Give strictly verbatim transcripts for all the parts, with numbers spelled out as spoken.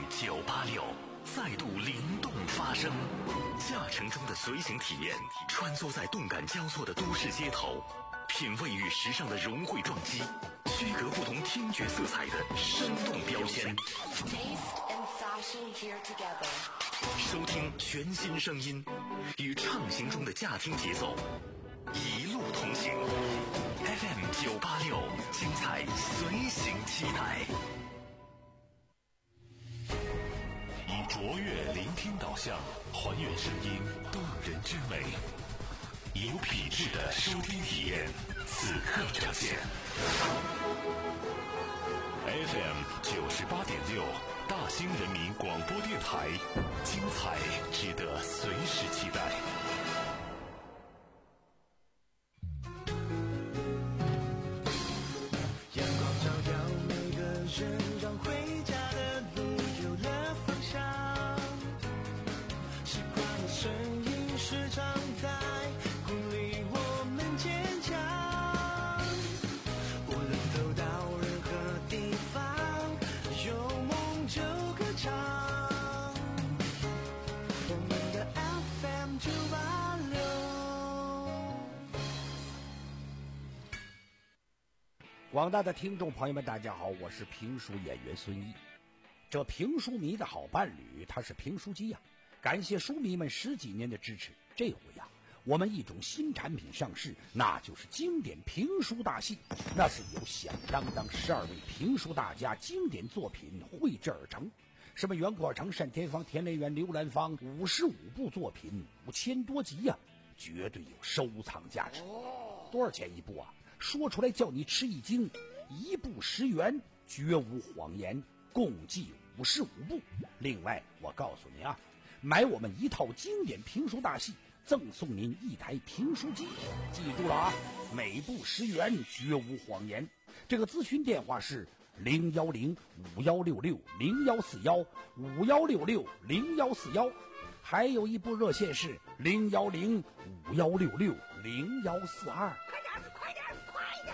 九八六再度灵动发声，驾乘中的随行体验，穿梭在动感交错的都市街头，品味与时尚的融汇撞击，区隔不同听觉色彩的生动标签。收听全新声音，与畅行中的驾听节奏，一路同行。F M 九八六，精彩随行期待。以卓越聆听导向，还原声音动人之美，有品质的收听体验，此刻呈现。F M 九十八点六，大兴人民广播电台，精彩值得随时期待。 阳光照耀每个人，让回家的路有了方向。习惯的声音时常在鼓励我们坚强。无论走到任何地方，有梦就歌唱。我们的 F M 九八六。 广大的听众朋友们，大家好，我是评书演员孙一。这评书迷的好伴侣，他是评书机呀、啊。感谢书迷们十几年的支持，这回呀、啊，我们一种新产品上市，那就是经典评书大戏。那是由响当当十二位评书大家经典作品绘制而成，什么袁阔成、单田芳、田连元、刘兰芳，五十五部作品，五千多集呀、啊，绝对有收藏价值。多少钱一部啊？说出来叫你吃一惊，一部十元，绝无谎言，共计五十五部。另外，我告诉你啊，买我们一套经典评书大戏，赠送您一台评书机。记住了啊，每部十元，绝无谎言。这个咨询电话是零幺零五幺六六零幺四幺五幺六六零幺四幺，还有一部热线是零幺零五幺六六零幺四二。 快点，快点，快点！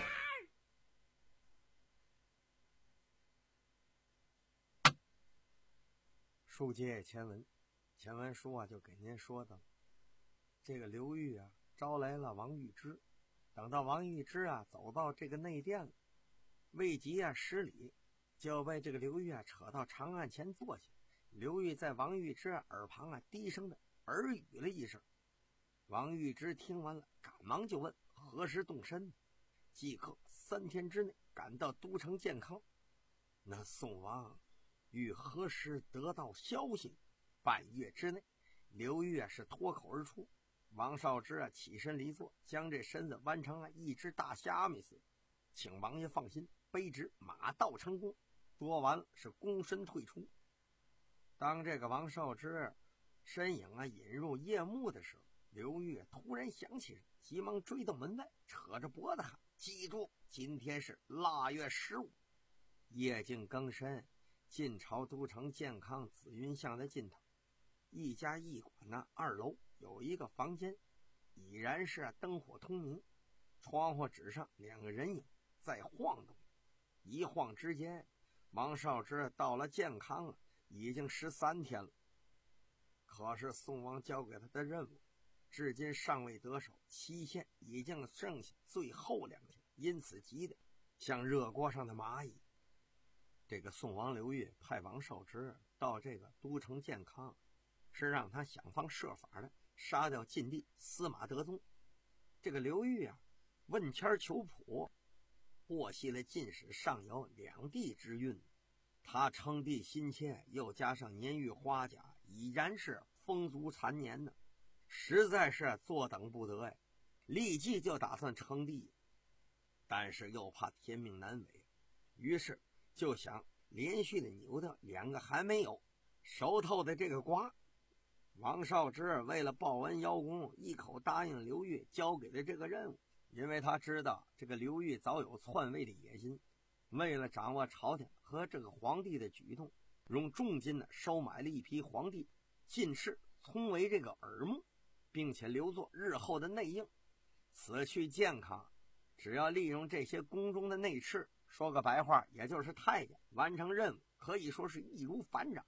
书接前文，前文书啊就给您说的了。这个刘裕啊招来了王玉芝，等到王玉芝啊走到这个内殿了，未及啊十里，就被这个刘裕啊扯到长案前坐下。刘裕在王玉芝耳旁啊低声的耳语了一声。王玉芝听完了，赶忙就问何时动身，即刻三天之内赶到都城健康。那宋王欲何时得到消息？半月之内。刘裕啊是脱口而出。王少之啊起身离座，将这身子弯成了一只大虾米似，请王爷放心，卑职马到成功。说完了是躬身退出。当这个王少之身影啊引入夜幕的时候，刘裕突然想起，急忙追到门外，扯着脖子喊：记住，今天是腊月十五。夜静更深，晋朝都城健康紫云巷的尽头，一家驿馆呢二楼有一个房间，已然是灯火通明，窗户纸上两个人影在晃动。一晃之间，王少之到了健康了，已经十三天了。可是宋王交给他的任务至今尚未得手，期限已经剩下最后两天，因此急得像热锅上的蚂蚁。这个宋王刘裕派王少之到这个都城健康，是让他想方设法的杀掉晋帝司马德宗。这个刘裕啊问签求谱，获悉了晋史尚有两帝之运，他称帝心切，又加上年逾花甲，已然是风烛残年呢，实在是坐等不得呀，立即就打算称帝，但是又怕天命难违，于是就想连续的扭掉两个还没有熟透的这个瓜。王少之为了报恩邀功，一口答应刘裕交给的这个任务，因为他知道这个刘裕早有篡位的野心，为了掌握朝廷和这个皇帝的举动，用重金的收买了一批皇帝进士，充为这个耳目，并且留作日后的内应。此去健康，只要利用这些宫中的内侍，说个白话，也就是太监，完成任务可以说是易如反掌。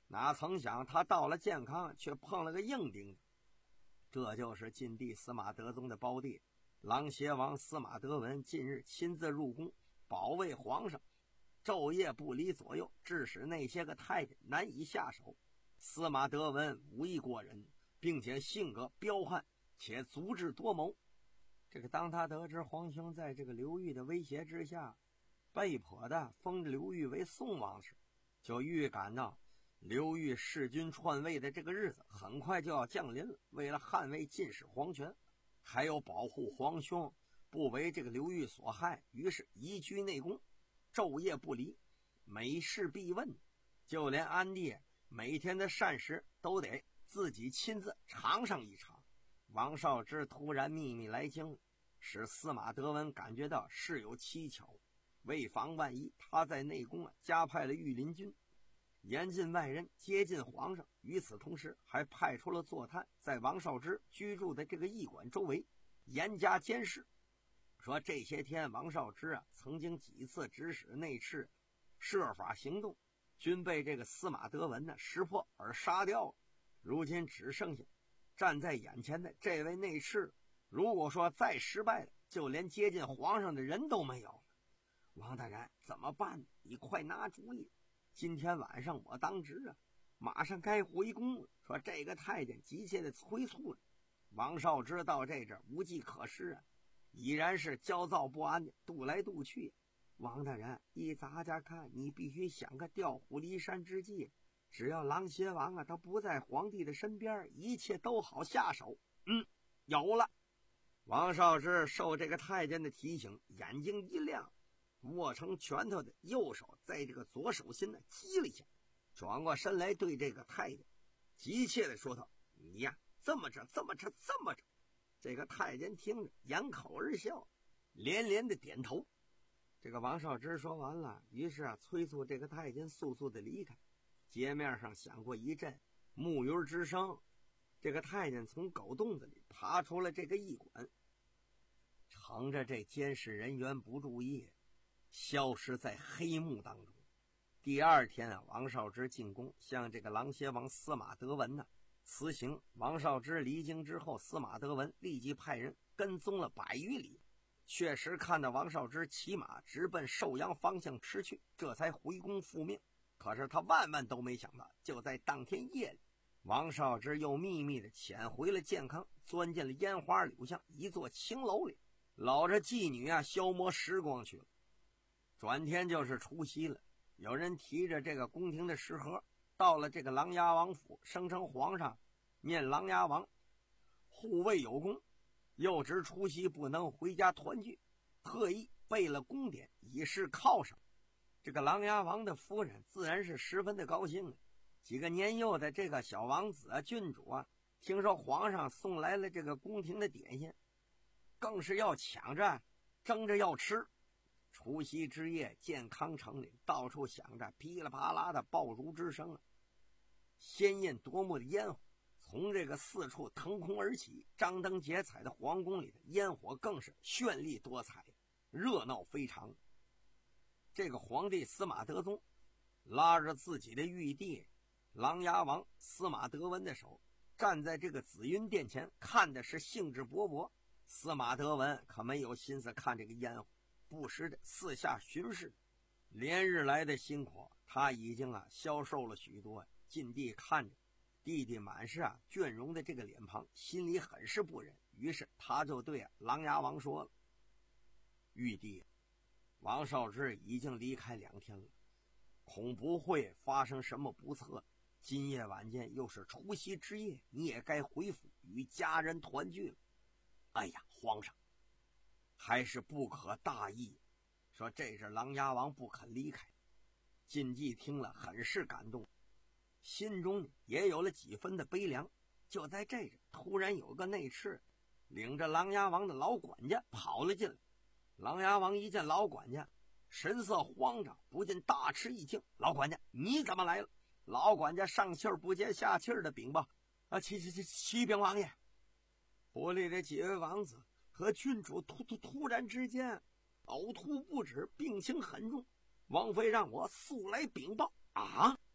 哪曾想他到了健康，却碰了个硬钉子。这就是晋帝司马德宗的胞弟琅邪王司马德文近日亲自入宫保卫皇上，昼夜不离左右，致使那些个太监难以下手。司马德文武艺过人，并且性格彪悍，且足智多谋。这个当他得知皇兄在这个刘裕的威胁之下被迫的封刘裕为宋王时，就预感到刘裕弑君篡位的这个日子很快就要降临了。为了捍卫晋室皇权，还有保护皇兄不为这个刘裕所害，于是移居内宫，昼夜不离，每事必问，就连安帝每天的膳食都得自己亲自尝上一尝。王少之突然秘密来京，使司马德文感觉到事有蹊跷。为防万一，他在内宫啊加派了御林军，严禁外人接近皇上。与此同时，还派出了坐探，在王少之居住的这个驿馆周围严加监视。说这些天王少之啊曾经几次指使内侍设法行动，均被这个司马德文呢识破而杀掉了。如今只剩下站在眼前的这位内侍，如果说再失败了，就连接近皇上的人都没有了。王大人怎么办？你快拿主意！今天晚上我当值啊，马上该回宫了。说这个太监急切的催促着。王少之到这阵无计可施啊，已然是焦躁不安的踱来踱去。王大人，依咱家看，你必须想个调虎离山之计。只要琅邪王啊，他不在皇帝的身边，一切都好下手。嗯，有了。王少之受这个太监的提醒，眼睛一亮，握成拳头的右手在这个左手心呢击了一下，转过身来对这个太监急切的说道：“你呀，这么着，这么着，这么着。”这个太监听着，掩口而笑，连连的点头。这个王少之说完了，于是啊，催促这个太监速速的离开。街面上响过一阵木鱼之声，这个太监从狗洞子里爬出了这个驿馆，乘着这监视人员不注意，消失在黑幕当中。第二天啊，王少之进宫，向这个琅邪王司马德文呢辞行。王少之离京之后，司马德文立即派人跟踪了百余里，确实看到王少之骑马直奔寿阳方向驰去，这才回宫复命。可是他万万都没想到，就在当天夜里，王少之又秘密的潜回了健康，钻进了烟花柳巷一座青楼里，搂着妓女啊消磨时光去了。转天就是除夕了，有人提着这个宫廷的食盒到了这个琅琊王府，声称皇上念琅琊王护卫有功，又知除夕不能回家团聚，特意备了宫典以示犒赏。这个琅琊王的夫人自然是十分的高兴啊。几个年幼的这个小王子啊、郡主啊，听说皇上送来了这个宫廷的点心，更是要抢着争着要吃。除夕之夜，健康城里到处响着噼里啪啦的爆竹之声啊，鲜艳夺目的烟火从这个四处腾空而起，张灯结彩的皇宫里的烟火更是绚丽多彩，热闹非常。这个皇帝司马德宗拉着自己的玉帝琅琊王司马德文的手，站在这个紫云殿前，看的是兴致勃勃。司马德文可没有心思看这个烟火，不时的四下巡视。连日来的辛苦，他已经啊消瘦了许多。晋帝看着弟弟满是啊倦容的这个脸庞，心里很是不忍，于是他就对啊琅琊王说了：“玉帝，王少之已经离开两天了，恐不会发生什么不测。今夜晚间又是除夕之夜，你也该回府与家人团聚了。哎呀，皇上还是不可大意。”说这是琅琊王不肯离开。晋忌听了很是感动，心中也有了几分的悲凉。就在这时，突然有个内侍领着琅琊王的老管家跑了进来。琅琊王一见老管家，神色慌张，不禁大吃一惊：“老管家，你怎么来了？”老管家上气儿不接下气儿的禀报：“啊，启启启启禀王爷，府里的几位王子和郡主突突突然之间呕吐不止，病情很重，王妃让我速来禀报。”啊！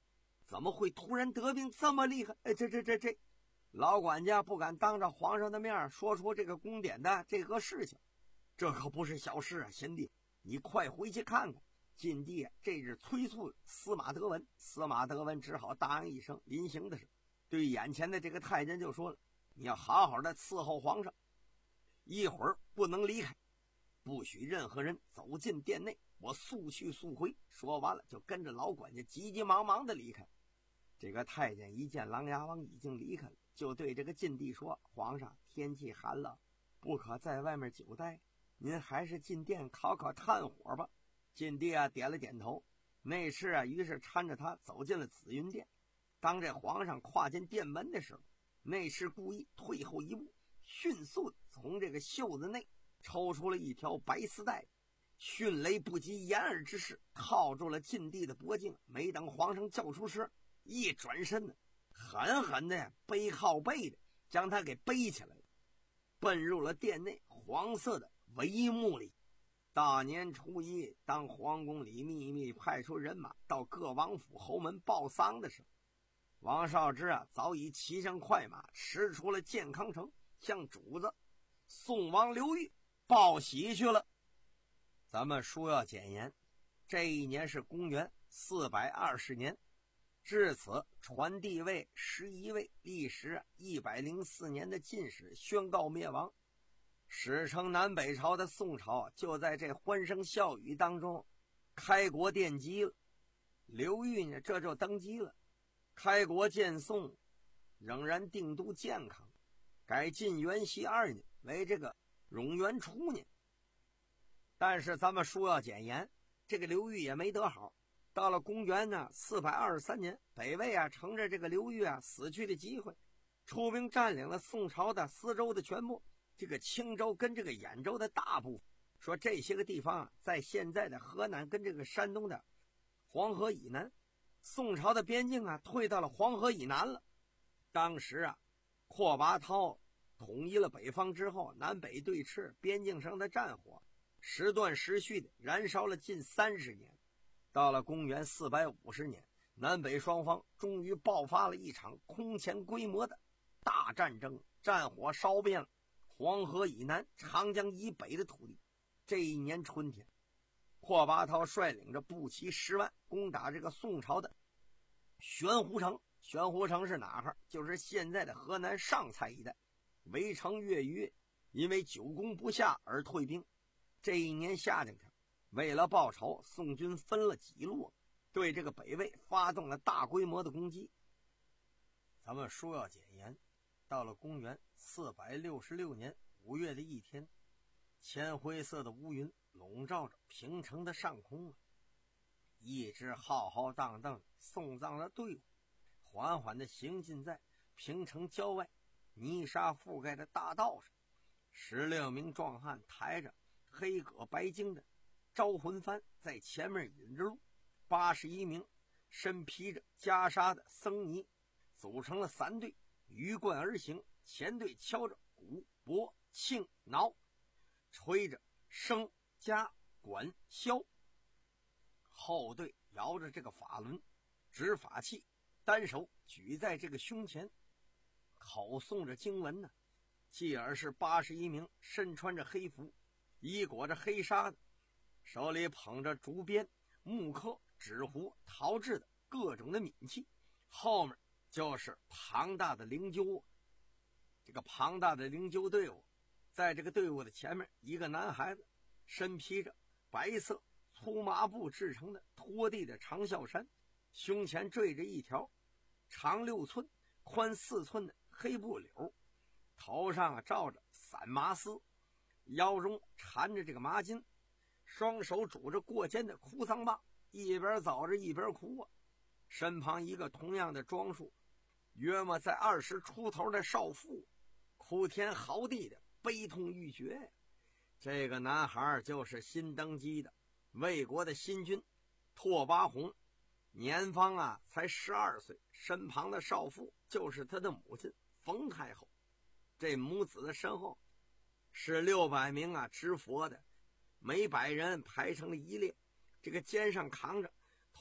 怎么会突然得病这么厉害？哎，这这这这，老管家不敢当着皇上的面说出这个宫典的这个事情，这可不是小事啊！贤弟，你快回去看看。晋帝这日催促司马德文，司马德文只好答应一声。临行的时候，对眼前的这个太监就说了：“你要好好的伺候皇上，一会儿不能离开，不许任何人走进殿内，我速去速回。”说完了，就跟着老管家急急忙忙的离开。这个太监一见琅琊王已经离开了，就对这个晋帝说：“皇上，天气寒冷，不可在外面久待，您还是进殿烤烤炭火吧。”晋帝啊点了点头，内侍啊于是搀着他走进了紫云殿。当这皇上跨进殿门的时候，内侍故意退后一步，迅速从这个袖子内抽出了一条白丝带，迅雷不及掩耳之势套住了晋帝的脖颈。没等皇上叫出声，一转身呢，狠狠的背靠背的将他给背起来了，奔入了殿内黄色的帷幕里。大年初一，当皇宫里秘密派出人马到各王府侯门报丧的时候，王少之啊早已骑上快马，驰出了健康城，向主子宋王刘裕报喜去了。咱们书要简言，这一年是公元四百二十年，至此传帝位十一位，历时一百零四年的晋史宣告灭亡。史称南北朝的宋朝就在这欢声笑语当中开国奠基了。刘裕呢这就登基了，开国建宋，仍然定都建康，改晋元熙二年为这个永元初年。但是咱们书要简言，这个刘裕也没得好。到了公元呢四百二十三年，北魏啊乘着这个刘裕啊死去的机会，出兵占领了宋朝的四州的全部，这个青州跟这个兖州的大部分。说这些个地方啊在现在的河南跟这个山东的黄河以南，宋朝的边境啊退到了黄河以南了。当时啊阔拔涛统一了北方之后，南北对峙，边境上的战火时断时续的燃烧了近三十年。到了公元四百五十年，南北双方终于爆发了一场空前规模的大战争，战火烧遍了黄河以南、长江以北的土地。这一年春天，阔拔涛率领着步骑十万攻打这个宋朝的玄湖城。玄湖城是哪儿？就是现在的河南上蔡一带。围城月余，因为久攻不下而退兵。这一年夏天，为了报仇，宋军分了几路，对这个北魏发动了大规模的攻击。咱们书要简言，到了公元四百六十六年五月的一天，浅灰色的乌云笼罩着平城的上空了。一支浩浩荡荡送葬的队伍缓缓地行进在平城郊外泥沙覆盖的大道上。十六名壮汉抬着黑葛白鲸的招魂幡在前面引着路，八十一名身披着袈裟的僧尼组成了三队，鱼贯而行。前队敲着鼓钹磬挠，吹着笙笳管箫，后队摇着这个法轮，执法器，单手举在这个胸前，口诵着经文呢。继而是八十一名身穿着黑服、衣裹着黑纱的，手里捧着竹鞭、木刻、纸糊、陶制的各种的皿器，后面就是庞大的灵柩。这个庞大的灵柩队伍，在这个队伍的前面，一个男孩子身披着白色粗麻布制成的拖地的长孝衫，胸前缀着一条长六寸、宽四寸的黑布柳，头上罩着散麻丝，腰中缠着这个麻巾，双手拄着过肩的哭丧棒，一边走着一边哭啊。身旁一个同样的装束，约莫在二十出头的少妇，哭天嚎地的悲痛欲绝呀。这个男孩就是新登基的魏国的新君拓跋宏，年方啊才十二岁，身旁的少妇就是他的母亲冯太后。这母子的身后是六百名啊执佛的，每百人排成了一列，这个肩上扛着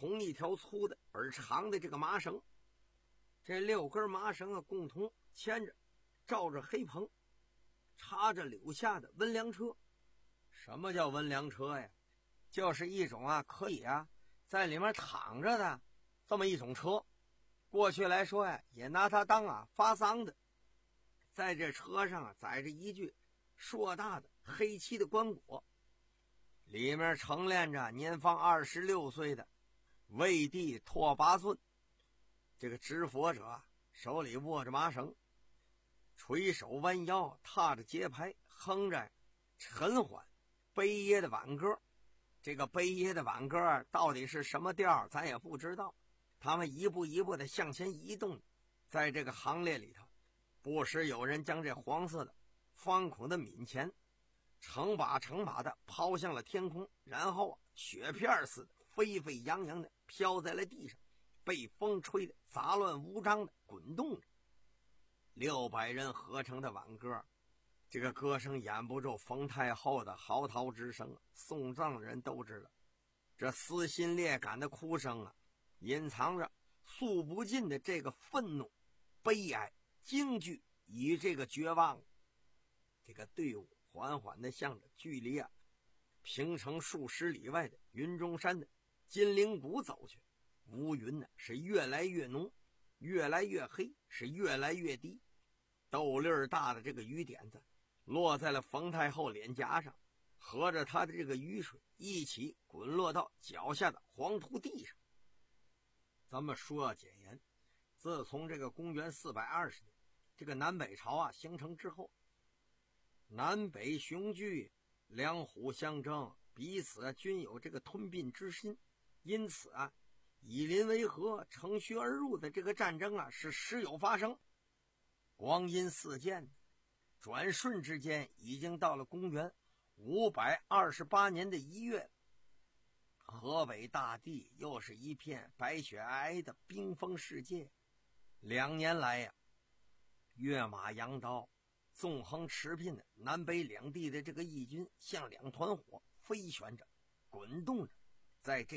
同一条粗的而长的这个麻绳，这六根麻绳啊共同牵着，罩着黑棚，插着柳下的温凉车。什么叫温凉车呀？就是一种啊可以啊在里面躺着的这么一种车。过去来说呀，也拿它当啊发丧的。在这车上啊载着一具硕大的黑漆的棺椁，里面陈列着年方二十六岁的魏帝拓跋尊。这个执佛者手里握着麻绳，垂手弯腰，踏着节拍，哼着沉缓悲耶的挽歌。这个悲耶的挽歌到底是什么调咱也不知道。他们一步一步的向前移动，在这个行列里头，不时有人将这黄色的方孔的皿钱成把成把的抛向了天空，然后啊雪片似的飞飞扬扬的飘在了地上，被风吹得杂乱无章的滚动着。六百人合成的挽歌，这个歌声掩不住冯太后的嚎啕之声。送葬人都知道，这撕心裂感的哭声啊，隐藏着诉不尽的这个愤怒、悲哀、惊惧与这个绝望。这个队伍缓缓地向着距离啊平城数十里外的云中山的金陵谷走去。乌云呢是越来越浓，越来越黑，是越来越低。豆粒儿大的这个雨点子落在了冯太后脸颊上，和着她的这个雨水一起滚落到脚下的黄土地上。咱们说要简言，自从这个公元四百二十年这个南北朝啊形成之后，南北雄踞，两虎相争，彼此均有这个吞并之心。因此啊以邻为河，乘虚而入的这个战争啊是时有发生。光阴似箭，转瞬之间已经到了公元五百二十八年的一月，河北大地又是一片白雪皑皑的冰封世界。两年来呀、啊，跃马扬刀，纵横驰骋的南北两地的这个义军像两团火飞旋着，滚动着，在这